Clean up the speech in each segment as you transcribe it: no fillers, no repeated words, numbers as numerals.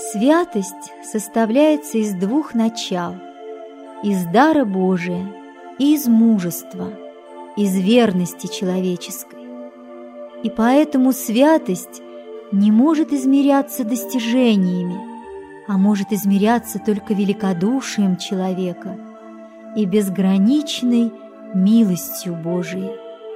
Святость составляется из двух начал: из дара Божия и из мужества, из верности человеческой. И поэтому святость не может измеряться достижениями, а может измеряться только великодушием человека и безграничной милостью Божией.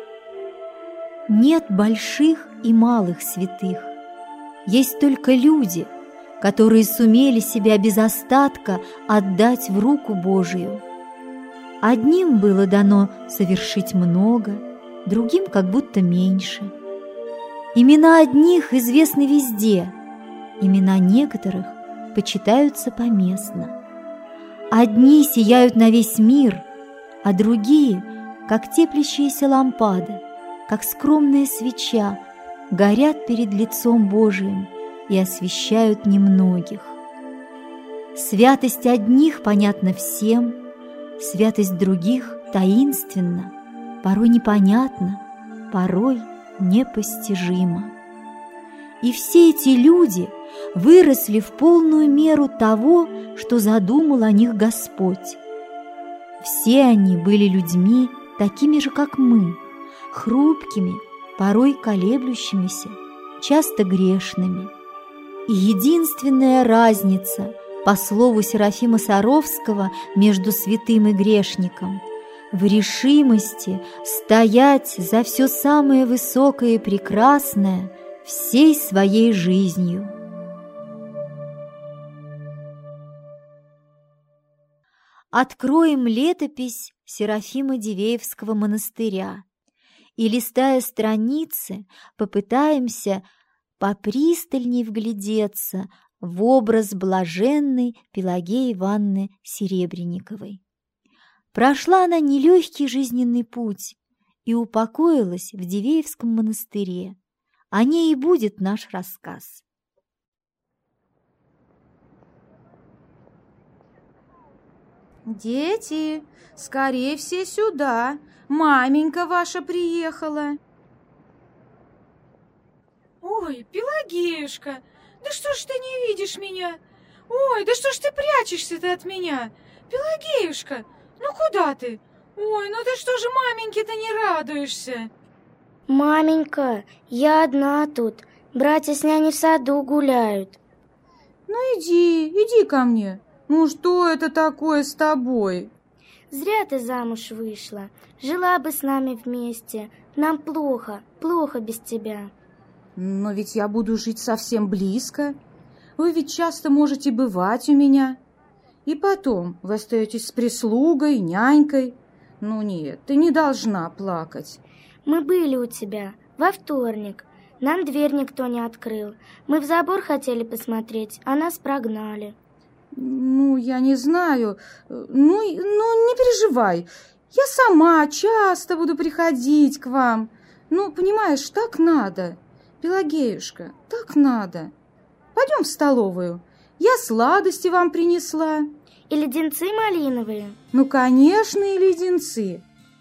Нет больших и малых святых, есть только люди, которые сумели себя без остатка отдать в руку Божию. Одним было дано совершить много, другим как будто меньше. Имена одних известны везде, имена некоторых почитаются поместно. Одни сияют на весь мир, а другие, как теплящаяся лампада, как скромная свеча, горят перед лицом Божиим и освещают немногих. Святость одних понятна всем, святость других таинственна, порой непонятна, порой непостижима. И все эти люди выросли в полную меру того, что задумал о них Господь. Все они были людьми, такими же, как мы, хрупкими, порой колеблющимися, часто грешными. И единственная разница, по слову Серафима Саровского, между святым и грешником в решимости стоять за все самое высокое и прекрасное всей своей жизнью. Откроем летопись Серафима Дивеевского монастыря и, листая страницы, попытаемся попристальней вглядеться в образ блаженной Пелагеи Ивановны Серебренниковой. Прошла она нелегкий жизненный путь и упокоилась в Дивеевском монастыре. О ней и будет наш рассказ. Дети, скорее все сюда, маменька ваша приехала. Ой, Пелагеюшка, да что ж ты не видишь меня? Ой, да что ж ты прячешься-то от меня? Пелагеюшка, ну куда ты? Ой, ну ты что же маменьке-то не радуешься? Маменька, я одна тут. Братья с няней в саду гуляют. Ну иди ко мне. Ну что это такое с тобой? Зря ты замуж вышла. Жила бы с нами вместе. Нам плохо без тебя. Но ведь я буду жить совсем близко. Вы ведь часто можете бывать у меня. И потом вы остаетесь с прислугой, нянькой. Ну нет, ты не должна плакать. Мы были у тебя во вторник. Нам дверь никто не открыл. Мы в забор хотели посмотреть, а нас прогнали. Ну, я не знаю. Ну, не переживай. Я сама часто буду приходить к вам. Ну, понимаешь, так надо. Пелагеюшка, так надо. Пойдем в столовую. Я сладости вам принесла. И леденцы малиновые. Ну, конечно, и леденцы.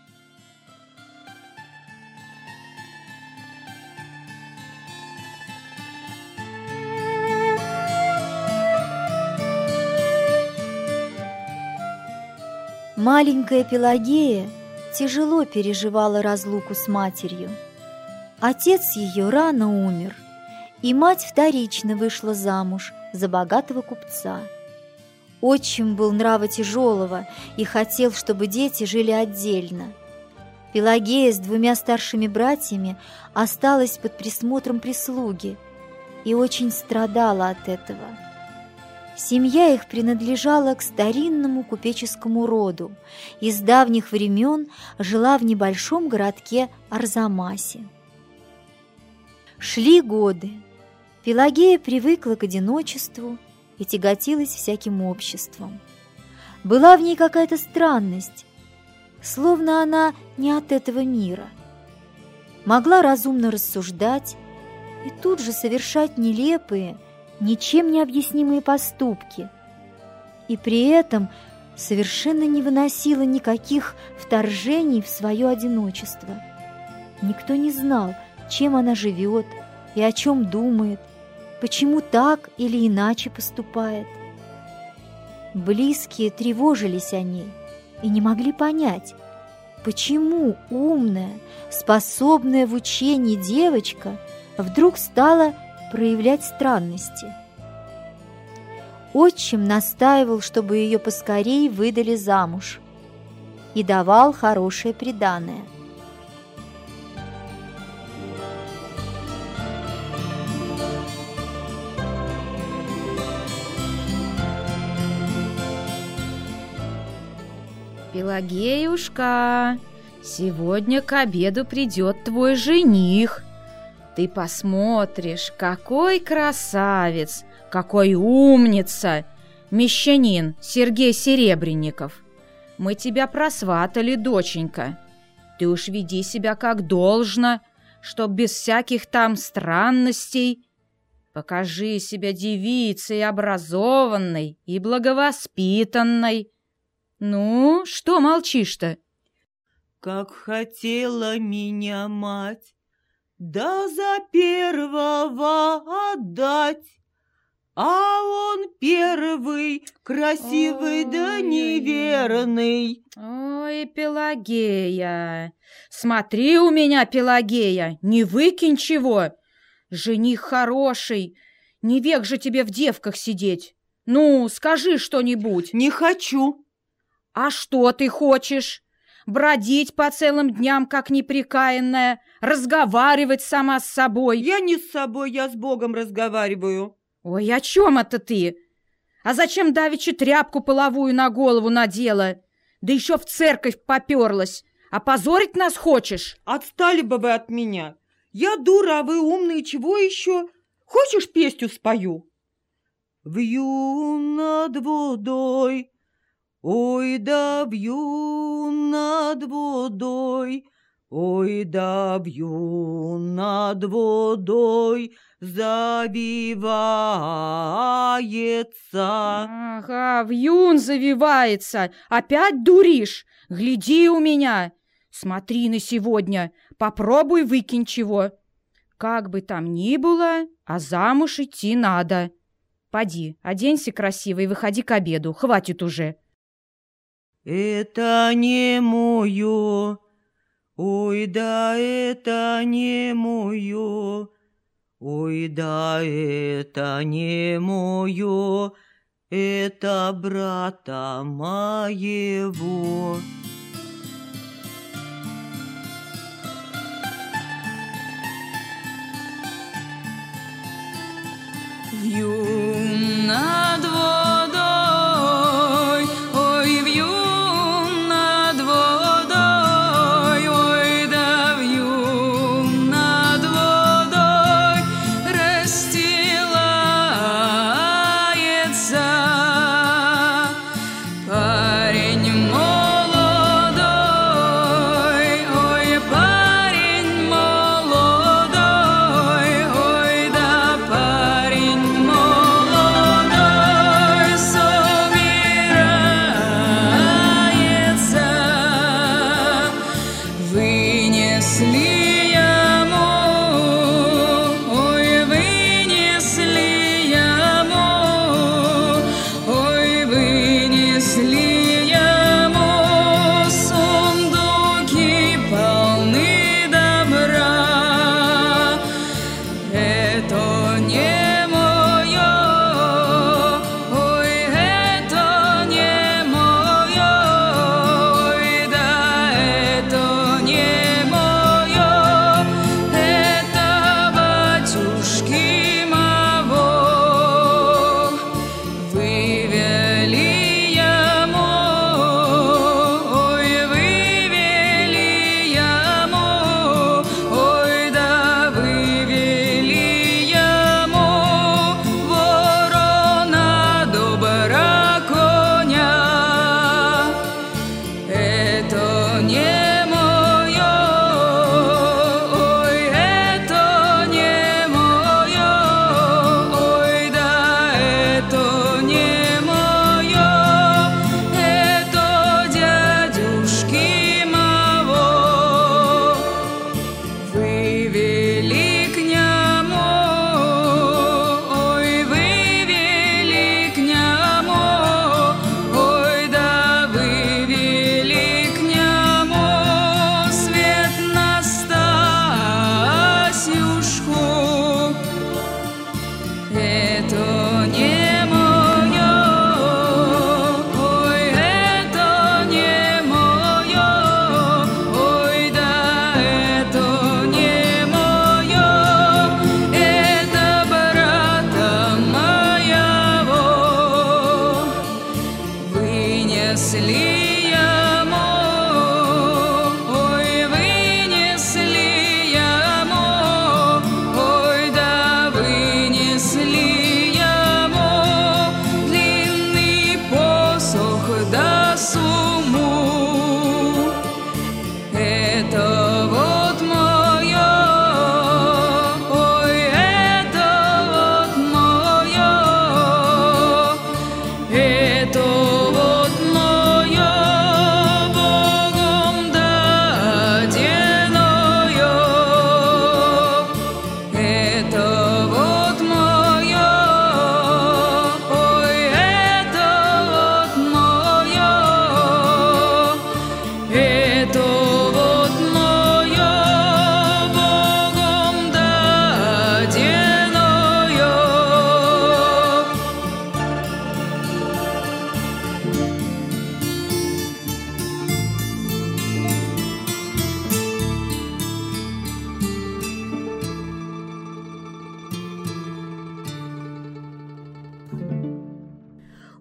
Маленькая Пелагея тяжело переживала разлуку с матерью. Отец ее рано умер, и мать вторично вышла замуж за богатого купца. Отчим был нрава тяжелого и хотел, чтобы дети жили отдельно. Пелагея с двумя старшими братьями осталась под присмотром прислуги и очень страдала от этого. Семья их принадлежала к старинному купеческому роду и с давних времен жила в небольшом городке Арзамасе. Шли годы. Пелагея привыкла к одиночеству и тяготилась всяким обществом. Была в ней какая-то странность, словно она не от этого мира. Могла разумно рассуждать и тут же совершать нелепые, ничем не объяснимые поступки, и при этом совершенно не выносила никаких вторжений в свое одиночество. Никто не знал, чем она живет и о чем думает, почему так или иначе поступает. Близкие тревожились о ней и не могли понять, почему умная, способная в учении девочка вдруг стала проявлять странности. Отчим настаивал, чтобы ее поскорей выдали замуж, и давал хорошее приданое. Пелагеюшка, сегодня к обеду придет твой жених. Ты посмотришь, какой красавец, какой умница, мещанин Сергей Серебренников. Мы тебя просватали, доченька. Ты уж веди себя как должно, чтоб без всяких там странностей. Покажи себя девицей образованной и благовоспитанной. Ну, что молчишь-то? Как хотела меня мать, да за первого отдать, а он первый, красивый да неверный. Ой, Пелагея, смотри у меня, Пелагея, не выкинь чего. Жених хороший, не век же тебе в девках сидеть. Ну, скажи что-нибудь. Не хочу. А что ты хочешь? Бродить по целым дням, как неприкаянная, разговаривать сама с собой? Я не с собой, я с Богом разговариваю. Ой, о чем это ты? А зачем давеча тряпку половую на голову надела? Да еще в церковь поперлась. Опозорить нас хочешь? Отстали бы вы от меня. Я дура, а вы умные, чего еще? Хочешь, песню спою? Вью над водой, ой да вью над водой, ой да вью над водой, завивается. Ага, вьюн завивается. Опять дуришь? Гляди у меня. Смотри на сегодня. Попробуй выкинь чего. Как бы там ни было, а замуж идти надо. Поди, оденься красиво и выходи к обеду. Хватит уже. Это не мое, ой да это не мое, ой да это не мое, это брата моего. Вьюн над водой, ой, вьюн над водой, ой, да вьюн над водой, расстилается парень молодой, ой, парень молодой, ой, да парень молодой.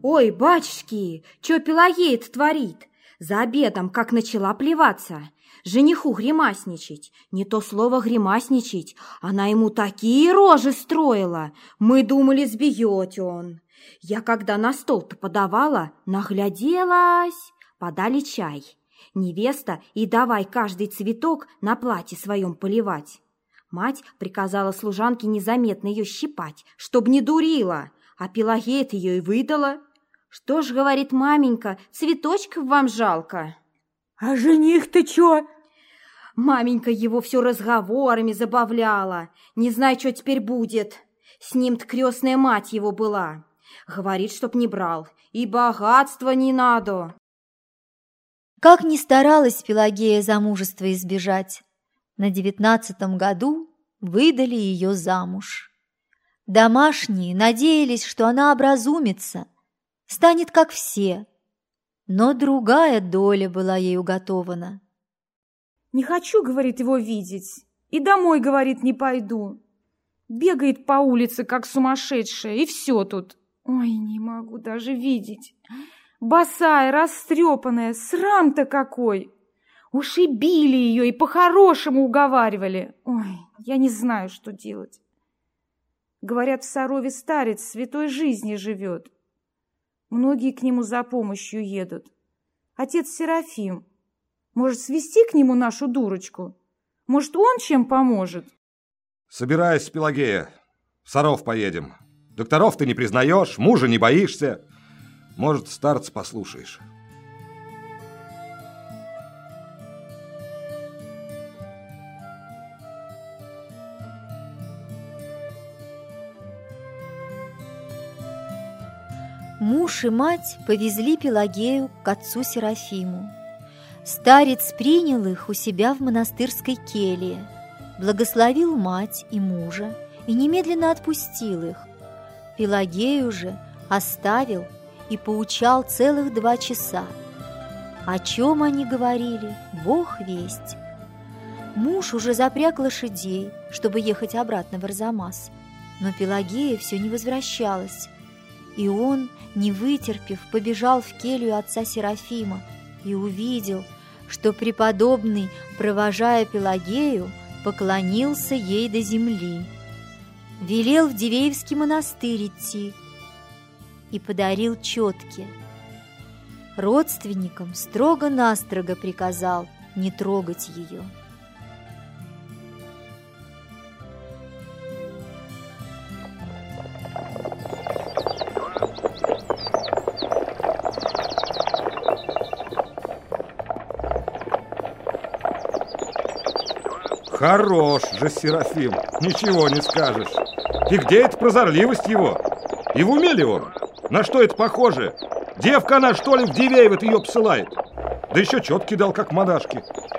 Ой, батюшки, чё Пелагея-то творит? За обедом как начала плеваться, жениху гримасничать. Не то слово гримасничать, она ему такие рожи строила. Мы думали, сбьёт он. Я когда на стол-то подавала, нагляделась. Подали чай. Невеста и давай каждый цветок на платье своем поливать. Мать приказала служанке незаметно ее щипать, чтоб не дурила, а Пелагея-то ее и выдала. Что ж, говорит маменька, цветочков вам жалко. А жених-то чё? Маменька его все разговорами забавляла. Не знаю, что теперь будет. С ним-то крестная мать его была. Говорит, чтоб не брал, и богатства не надо. Как ни старалась Пелагея замужества избежать, на 19-м году выдали ее замуж. Домашние надеялись, что она образумится, станет как все, но другая доля была ей уготована. Не хочу, говорит, его видеть, и домой, говорит, не пойду. Бегает по улице, как сумасшедшая, и все тут. Ой, не могу даже видеть. Босая, растрепанная, срам-то какой! Уж и били ее, и по-хорошему уговаривали. Ой, я не знаю, что делать. Говорят, в Сарове старец святой жизни живет. Многие к нему за помощью едут. Отец Серафим, может, свести к нему нашу дурочку? Может, он чем поможет? Собирайся, Пелагея, в Саров поедем. Докторов ты не признаешь, мужа не боишься. Может, старца послушаешь. Муж и мать повезли Пелагею к отцу Серафиму. Старец принял их у себя в монастырской келье, благословил мать и мужа и немедленно отпустил их. Пелагею же оставил и поучал целых 2 часа. О чем они говорили, Бог весть. Муж уже запряг лошадей, чтобы ехать обратно в Арзамас, но Пелагея все не возвращалась. И он, не вытерпев, побежал в келью отца Серафима и увидел, что преподобный, провожая Пелагею, поклонился ей до земли. Велел в Дивеевский монастырь идти и подарил четки. Родственникам строго-настрого приказал не трогать ее. Хорош же Серафим, ничего не скажешь. И где эта прозорливость его? И в уме ли он? На что это похоже? Девка она, что ли, в Дивеево ее посылает? Да еще четки дал, как монашки.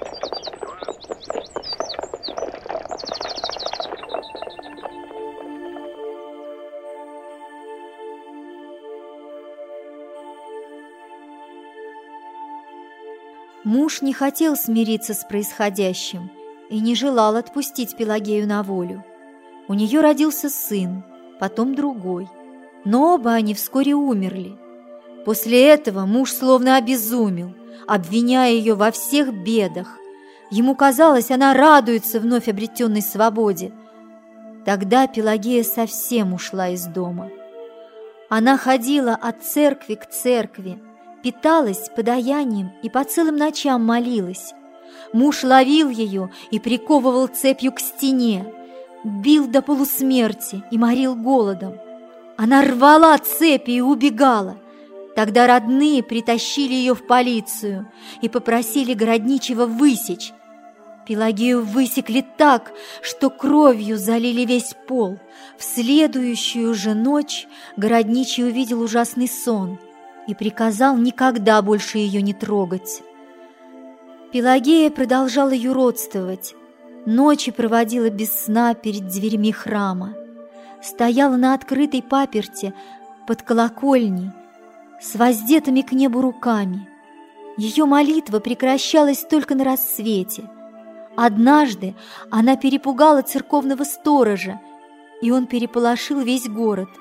Муж не хотел смириться с происходящим и не желал отпустить Пелагею на волю. У нее родился сын, потом другой, но оба они вскоре умерли. После этого муж словно обезумел, обвиняя ее во всех бедах. Ему казалось, она радуется вновь обретенной свободе. Тогда Пелагея совсем ушла из дома. Она ходила от церкви к церкви, питалась подаянием и по целым ночам молилась. Муж ловил ее и приковывал цепью к стене, бил до полусмерти и морил голодом. Она рвала цепи и убегала. Тогда родные притащили ее в полицию и попросили городничего высечь. Пелагею высекли так, что кровью залили весь пол. В следующую же ночь городничий увидел ужасный сон и приказал никогда больше ее не трогать. Пелагея продолжала юродствовать, ночи проводила без сна перед дверьми храма, стояла на открытой паперти под колокольней с воздетыми к небу руками. Ее молитва прекращалась только на рассвете. Однажды она перепугала церковного сторожа, и он переполошил весь город.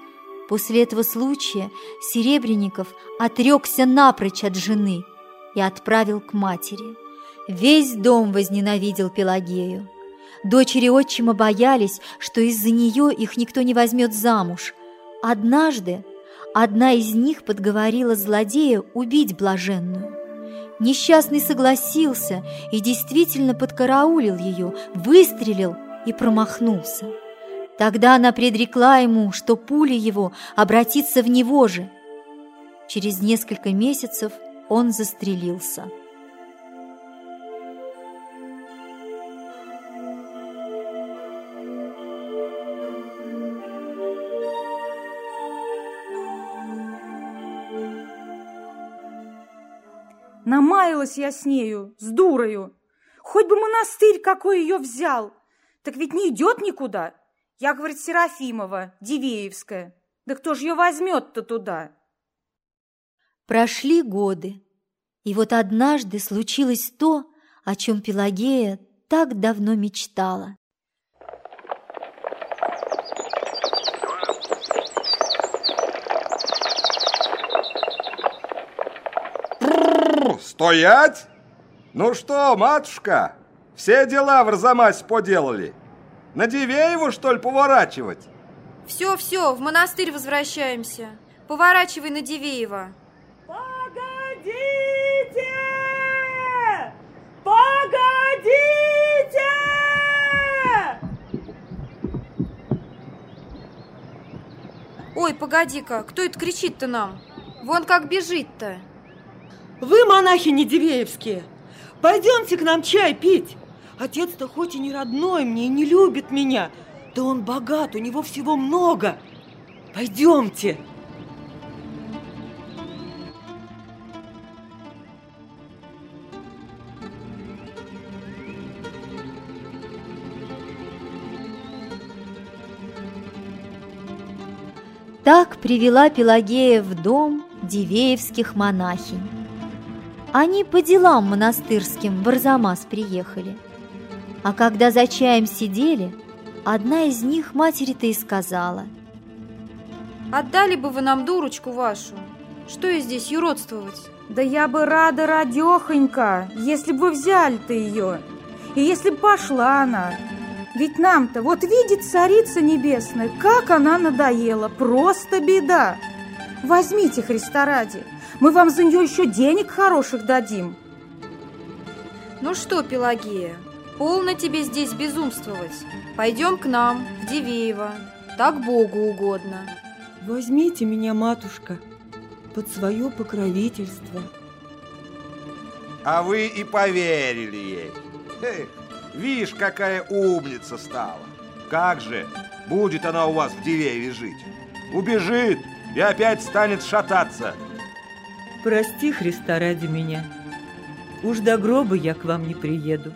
После этого случая Серебренников отрекся напрочь от жены и отправил к матери. Весь дом возненавидел Пелагею. Дочери отчима боялись, что из-за нее их никто не возьмет замуж. Однажды одна из них подговорила злодея убить блаженную. Несчастный согласился и действительно подкараулил ее, выстрелил и промахнулся. Тогда она предрекла ему, что пуля его обратится в него же. Через несколько месяцев он застрелился. Намаялась я с нею, с дурою. Хоть бы монастырь какой ее взял. Так ведь не идет никуда. Я, говорит, Серафимова, Дивеевская. Да кто ж ее возьмет-то туда? Прошли годы, и вот однажды случилось то, о чем Пелагея так давно мечтала. Стоять! Ну что, матушка, все дела в Арзамасе поделали? На Дивееву, что ли, поворачивать? Все, в монастырь возвращаемся. Поворачивай на Дивеева. Погодите! Погодите! Ой, погоди-ка, кто это кричит-то нам? Вон как бежит-то. Вы, монахини Дивеевские, пойдемте к нам чай пить. Отец-то хоть и не родной мне, и не любит меня, да он богат, у него всего много. Пойдемте. Так привела Пелагея в дом дивеевских монахинь. Они по делам монастырским в Арзамас приехали. А когда за чаем сидели, одна из них матери-то и сказала: Отдали бы вы нам дурочку вашу. Что ей здесь юродствовать? Да я бы рада, радехонька, если бы вы взяли-то ее, и если бы пошла она. Ведь нам-то, вот видит Царица Небесная, как она надоела, просто беда. Возьмите, Христа ради, мы вам за нее еще денег хороших дадим. Ну что, Пелагея, полно тебе здесь безумствовать. Пойдем к нам, в Дивеево, так Богу угодно. Возьмите меня, матушка, под свое покровительство. А вы и поверили ей. Эх, вишь, какая умница стала. Как же будет она у вас в Дивееве жить? Убежит и опять станет шататься. Прости, Христа ради меня. Уж до гроба я к вам не приеду.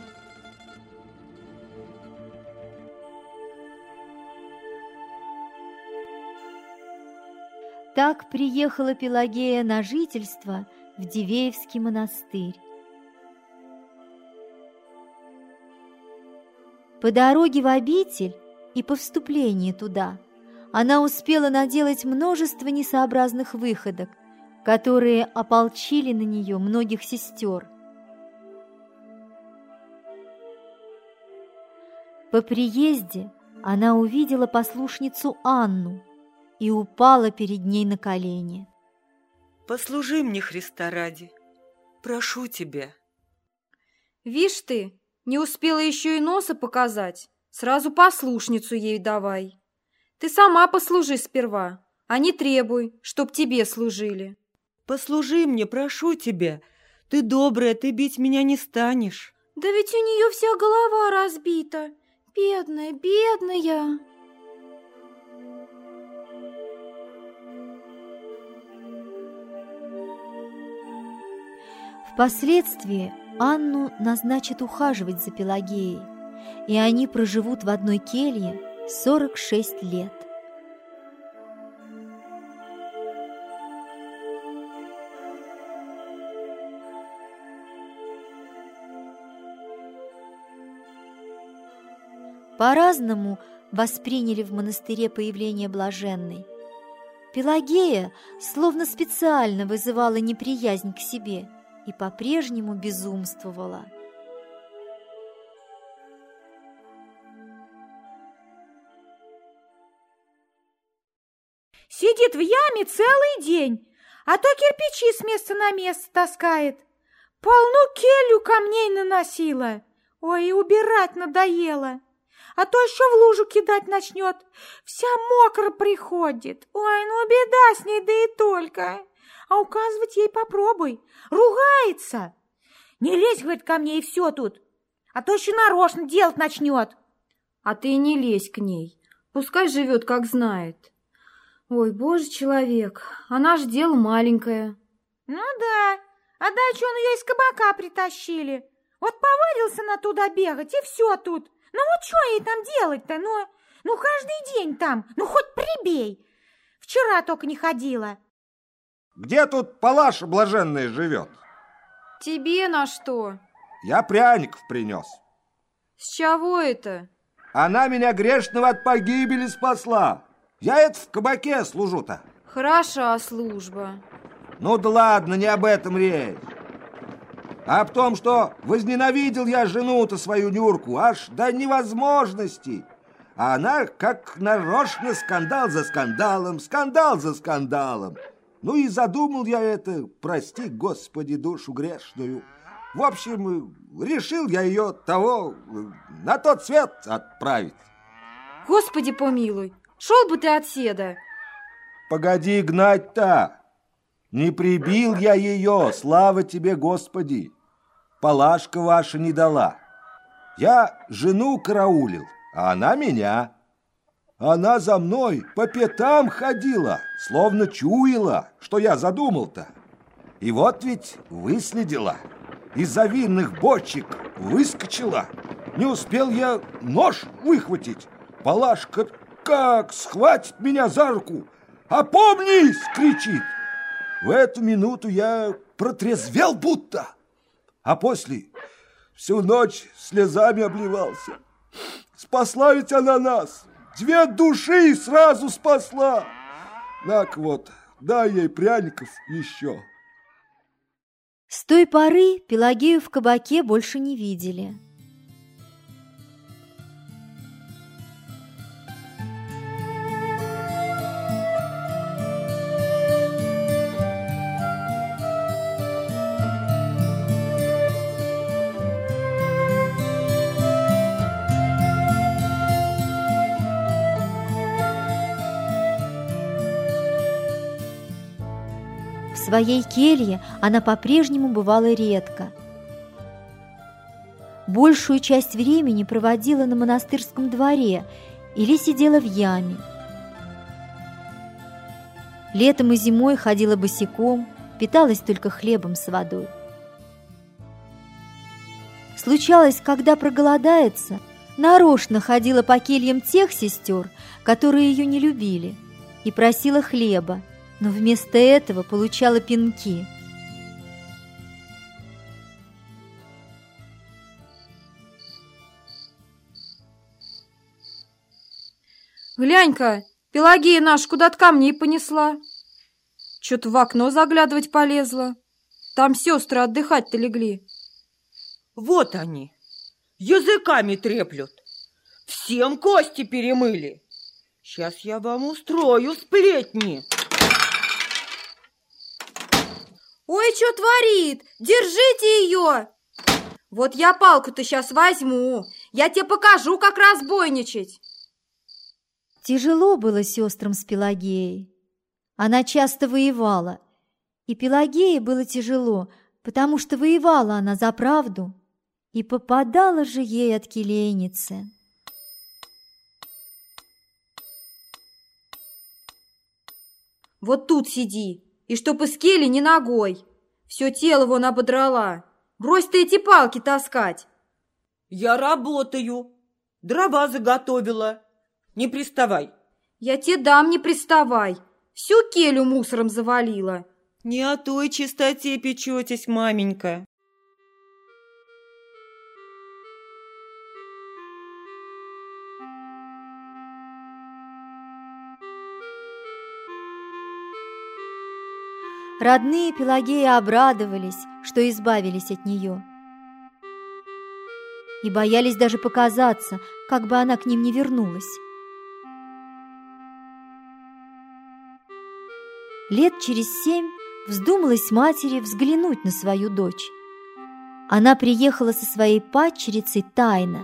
Так приехала Пелагея на жительство в Дивеевский монастырь. По дороге в обитель и по вступлении туда она успела наделать множество несообразных выходок, которые ополчили на нее многих сестер. По приезде она увидела послушницу Анну и упала перед ней на колени. Послужи мне, Христа ради, прошу тебя. Вишь ты, не успела еще и носа показать, сразу послушницу ей давай. Ты сама послужи сперва, а не требуй, чтоб тебе служили. Послужи мне, прошу тебя. Ты добрая, ты бить меня не станешь. Да ведь у нее вся голова разбита. Бедная, бедная. Впоследствии Анну назначат ухаживать за Пелагеей, и они проживут в одной келье 46 лет. По-разному восприняли в монастыре появление блаженной. Пелагея словно специально вызывала неприязнь к себе и по-прежнему безумствовала. Сидит в яме целый день, а то кирпичи с места на место таскает. Полну келью камней наносила. Ой, и убирать надоело. А то еще в лужу кидать начнет. Вся мокро приходит. Ой, ну беда с ней, да и только. А указывать ей попробуй. Ругается. Не лезь, говорит, ко мне, и все тут. А то еще нарочно делать начнет. А ты не лезь к ней. Пускай живет, как знает. Ой, боже человек, она ж дело маленькое. Ну да, а дальше он ее из кабака притащили. Вот повадился она туда бегать, и все тут. Ну вот что ей там делать-то? Ну каждый день там, ну хоть прибей. Вчера только не ходила. Где тут Палаша блаженная живет? Тебе на что? Я пряников принес. С чего это? Она меня грешного от погибели спасла. Я это в кабаке служу-то. Хороша служба. Ну да ладно, не об этом речь. А в том, что возненавидел я жену-то свою Нюрку аж до невозможности. А она как нарочно скандал за скандалом, скандал за скандалом. Ну и задумал я это, прости, Господи, душу грешную. В общем, решил я ее на тот свет отправить. Господи помилуй, шел бы ты отседа. Погоди гнать-то. Не прибил я ее, слава тебе, Господи. Палашка ваша не дала. Я жену караулил, а она меня. Она за мной по пятам ходила, словно чуяла, что я задумал-то. И вот ведь выследила. Из-за винных бочек выскочила. Не успел я нож выхватить. Палашка как схватит меня за руку. «Опомнись!» — кричит. В эту минуту я протрезвел будто. А после всю ночь слезами обливался. Спасла ведь она нас. 2 души сразу спасла. Так вот, дай ей пряников еще. С той поры Пелагею в кабаке больше не видели. В своей келье она по-прежнему бывала редко. Большую часть времени проводила на монастырском дворе или сидела в яме. Летом и зимой ходила босиком, питалась только хлебом с водой. Случалось, когда проголодается, нарочно ходила по кельям тех сестер, которые ее не любили, и просила хлеба, но вместо этого получала пинки. Глянь-ка, Пелагея наша куда-то камней понесла. Чё-то в окно заглядывать полезла. Там сестры отдыхать-то легли. Вот они, языками треплют. Всем кости перемыли. Сейчас я вам устрою сплетни. Ой, что творит? Держите ее! Вот я палку-то сейчас возьму. Я тебе покажу, как разбойничать. Тяжело было сестрам с Пелагеей. Она часто воевала, и Пелагее было тяжело, потому что воевала она за правду, и попадала же ей от келейницы. Вот тут сиди, и чтоб из кели ни ногой. Все тело вон ободрала. Брось ты эти палки таскать. Я работаю, дрова заготовила. Не приставай. Я тебе дам, не приставай. Всю келю мусором завалила. Не о той чистоте печетесь, маменька. Родные Пелагеи обрадовались, что избавились от нее, и боялись даже показаться, как бы она к ним не вернулась. Лет через 7 вздумалось матери взглянуть на свою дочь. Она приехала со своей падчерицей тайно,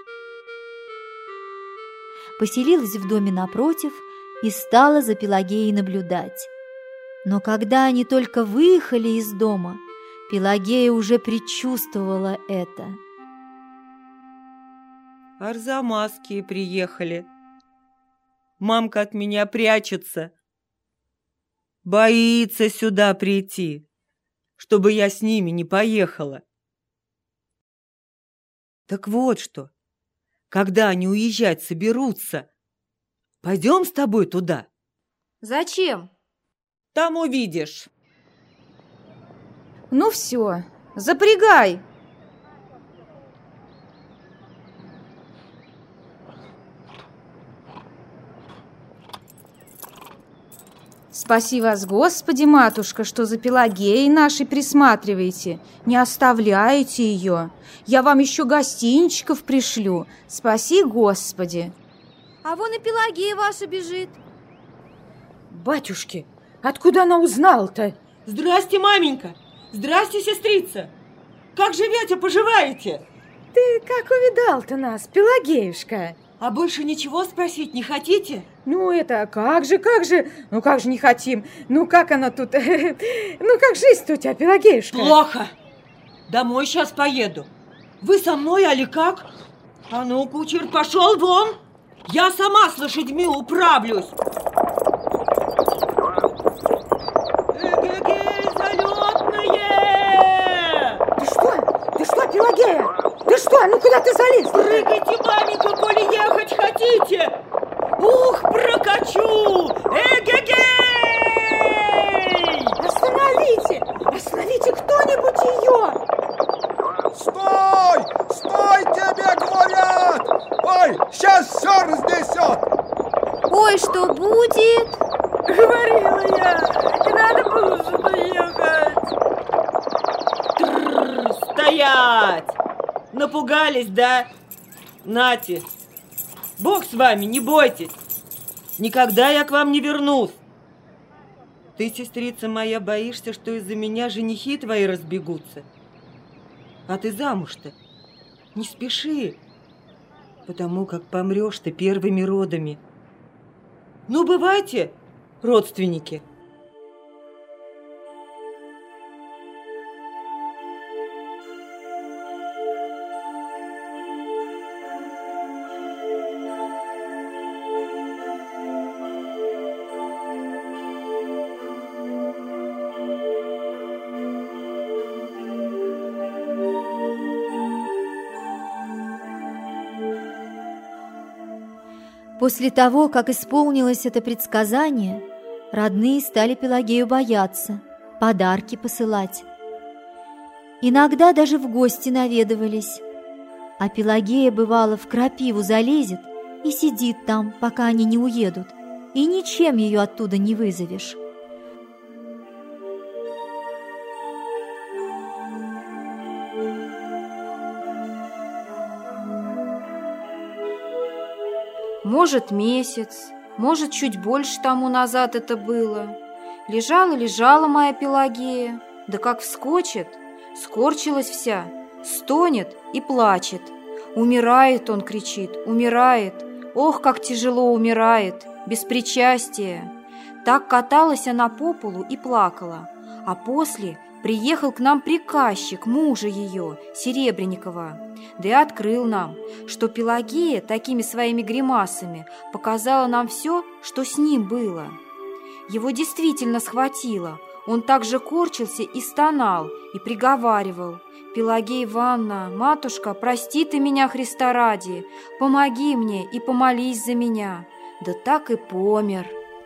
поселилась в доме напротив и стала за Пелагеей наблюдать. Но когда они только выехали из дома, Пелагея уже предчувствовала это. Арзамасские приехали. Мамка от меня прячется. Боится сюда прийти, чтобы я с ними не поехала. Так вот что, когда они уезжать соберутся, пойдем с тобой туда? Зачем? Там увидишь. Ну все, запрягай. Спаси вас, Господи, матушка, что за Пелагеей нашей присматриваете, не оставляете ее. Я вам еще гостинчиков пришлю. Спаси, Господи. А вон и Пелагея ваша бежит. Батюшки, откуда она узнала-то? Здрасте, маменька. Здрасте, сестрица. Как живете, поживаете? Ты как увидал-то нас, Пелагеюшка? А больше ничего спросить не хотите? Ну это как же, ну как же не хотим, ну как она тут, ну как жизнь-то у тебя, Пелагеюшка? Плохо, домой сейчас поеду. Вы со мной, али как? А ну, кучер, пошел вон, я сама с лошадьми управлюсь. Эгегей, залетные! Ты что, Пелагея? Ты что, ну куда ты залез? Прыгайте, маменька, коли ехать хотите! Ух, прокачу! Эгегей! Остановите кто-нибудь ее! Стой! Стой, тебе говорят! Ой, сейчас все разнесет! Ой, что будет? Говорила я, не надо было сюда ехать. Стоять! Напугались, да? Нате! Бог с вами, не бойтесь! Никогда я к вам не вернусь! Ты, сестрица моя, боишься, что из-за меня женихи твои разбегутся? А ты замуж-то не спеши, потому как помрешь ты первыми родами. Ну, бывайте, родственники! После того, как исполнилось это предсказание, родные стали Пелагею бояться, подарки посылать. Иногда даже в гости наведывались, а Пелагея, бывало, в крапиву залезет и сидит там, пока они не уедут, и ничем ее оттуда не вызовешь. Может, месяц, может, чуть больше тому назад это было. Лежала моя Пелагея, да как вскочит, скорчилась вся, стонет и плачет. Умирает, он кричит, умирает. Ох, как тяжело умирает, без причастия. Так каталась она по полу и плакала, а после приехал к нам приказчик мужа ее, Серебренникова, да и открыл нам, что Пелагея такими своими гримасами показала нам все, что с ним было. Его действительно схватило, он также корчился и стонал, и приговаривал: «Пелагея Ивановна, матушка, прости ты меня, Христа ради, помоги мне и помолись за меня». Да так и помер.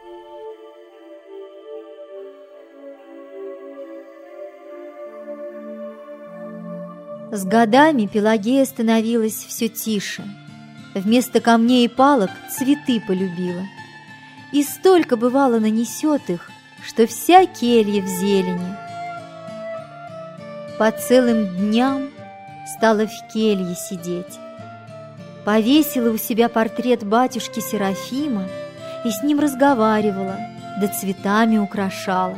С годами Пелагея становилась все тише. Вместо камней и палок цветы полюбила. И столько, бывало, нанесет их, что вся келья в зелени. По целым дням стала в келье сидеть. Повесила у себя портрет батюшки Серафима и с ним разговаривала, да цветами украшала.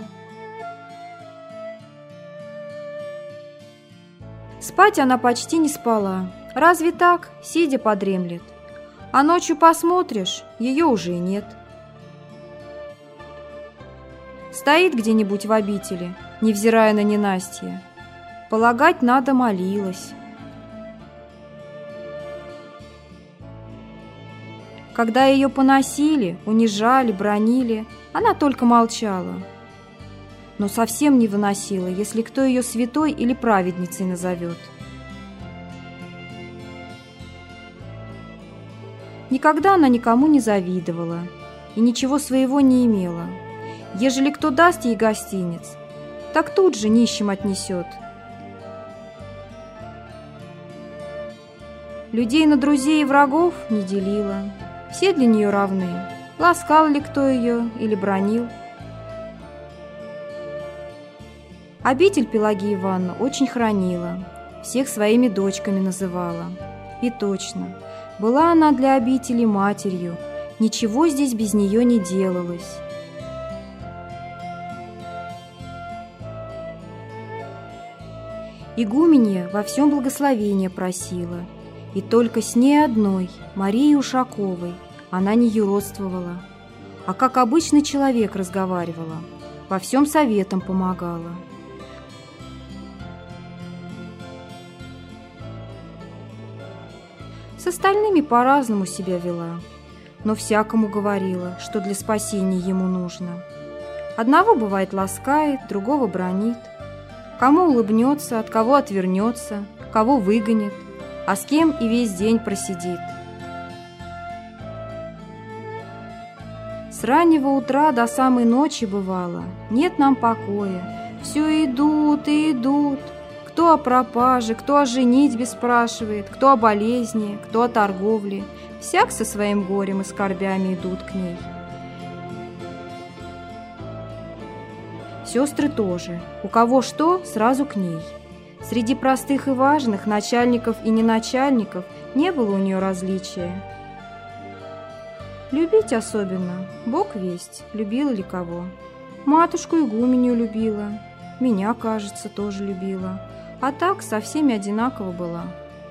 Спать она почти не спала. Разве так, сидя подремлет? А ночью посмотришь, ее уже и нет. Стоит где-нибудь в обители, невзирая на ненастье. Полагать надо, молилась. Когда ее поносили, унижали, бранили, она только молчала. Но совсем не выносила, если кто ее святой или праведницей назовет. Никогда она никому не завидовала и ничего своего не имела. Ежели кто даст ей гостиниц, так тут же нищим отнесет. Людей на друзей и врагов не делила. Все для нее равны. Ласкал ли кто ее или бранил. Обитель Пелагея Ивановна очень хранила, всех своими дочками называла. И точно, была она для обители матерью, ничего здесь без нее не делалось. Игуменья во всем благословения просила, и только с ней одной, Марии Ушаковой, она не юродствовала, а как обычный человек разговаривала, во всем советом помогала. С остальными по-разному себя вела, но всякому говорила, что для спасения ему нужно. Одного, бывает, ласкает, другого бранит. Кому улыбнется, от кого отвернется, кого выгонит, а с кем и весь день просидит. С раннего утра до самой ночи бывало, нет нам покоя, все идут и идут. Кто о пропаже, кто о женитьбе спрашивает, кто о болезни, кто о торговле. Всяк со своим горем и скорбями идут к ней. Сестры тоже. У кого что, сразу к ней. Среди простых и важных, начальников и неначальников, не было у нее различия. Любить особенно, Бог весть, любила ли кого. Матушку игуменью любила, меня, кажется, тоже любила. А так со всеми одинаково была.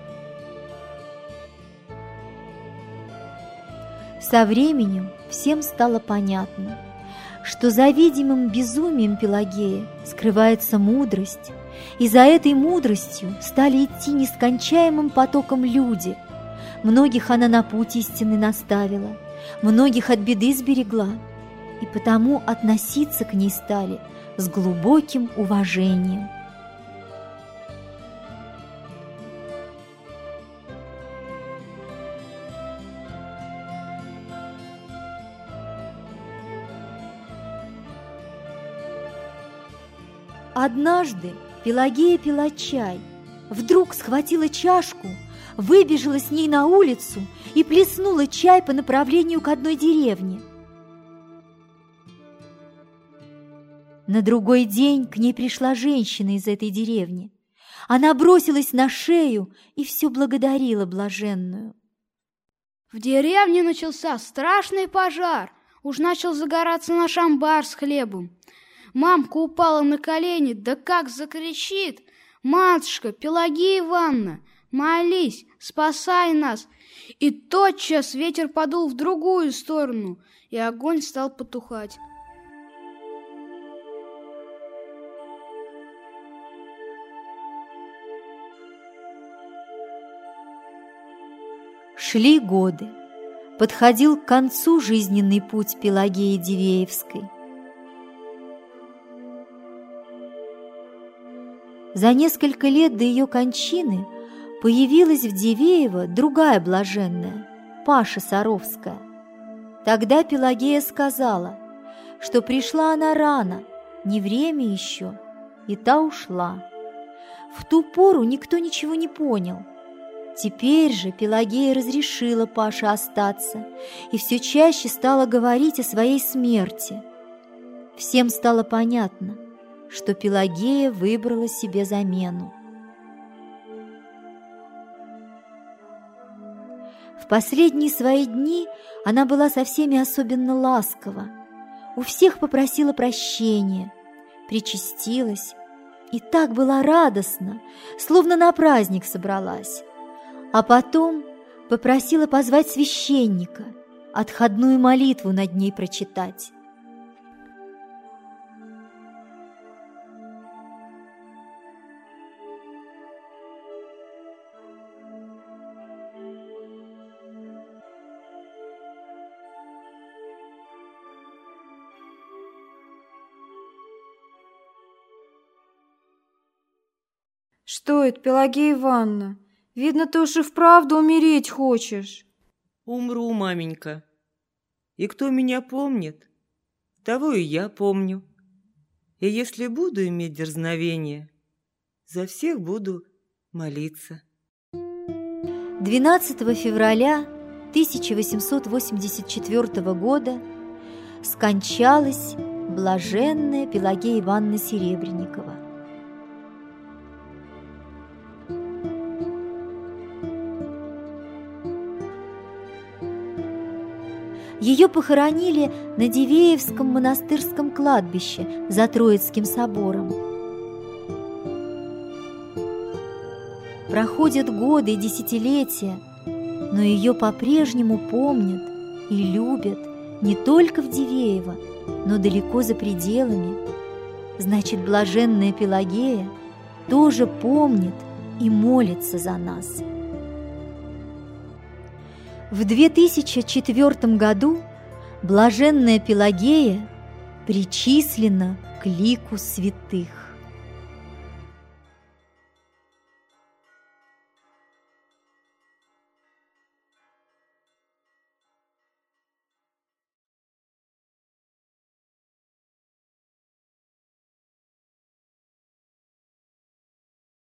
Со временем всем стало понятно, что за видимым безумием Пелагеи скрывается мудрость, и за этой мудростью стали идти нескончаемым потоком люди. Многих она на путь истины наставила, многих от беды сберегла, и потому относиться к ней стали с глубоким уважением. Однажды Пелагея пила чай, вдруг схватила чашку, выбежала с ней на улицу и плеснула чай по направлению к одной деревне. На другой день к ней пришла женщина из этой деревни. Она бросилась на шею и все благодарила блаженную. В деревне начался страшный пожар. Уж начал загораться наш амбар с хлебом. Мамка упала на колени, да как закричит: «Матушка, Пелагея Ивановна, молись, спасай нас!» И тотчас ветер подул в другую сторону, и огонь стал потухать. Шли годы. Подходил к концу жизненный путь Пелагеи Дивеевской. За несколько лет до ее кончины появилась в Дивеево другая блаженная, Паша Саровская. Тогда Пелагея сказала, что пришла она рано, не время еще, и та ушла. В ту пору никто ничего не понял. Теперь же Пелагея разрешила Паше остаться и все чаще стала говорить о своей смерти. всем стало понятно, что Пелагея выбрала себе замену. В последние свои дни она была со всеми особенно ласкова, у всех попросила прощения, причастилась и так была радостна, словно на праздник собралась, а потом попросила позвать священника, отходную молитву над ней прочитать. Что это, Пелагея Ивановна? Видно, ты уж и вправду умереть хочешь. Умру, маменька. И кто меня помнит, того и я помню. И если буду иметь дерзновение, за всех буду молиться. 12 февраля 1884 года скончалась блаженная Пелагея Ивановна Серебренникова. Ее похоронили на Дивеевском монастырском кладбище за Троицким собором. Проходят годы и десятилетия, но ее по-прежнему помнят и любят не только в Дивеево, но далеко за пределами. Значит, блаженная Пелагея тоже помнит и молится за нас. В 2004 году блаженная Пелагея причислена к лику святых.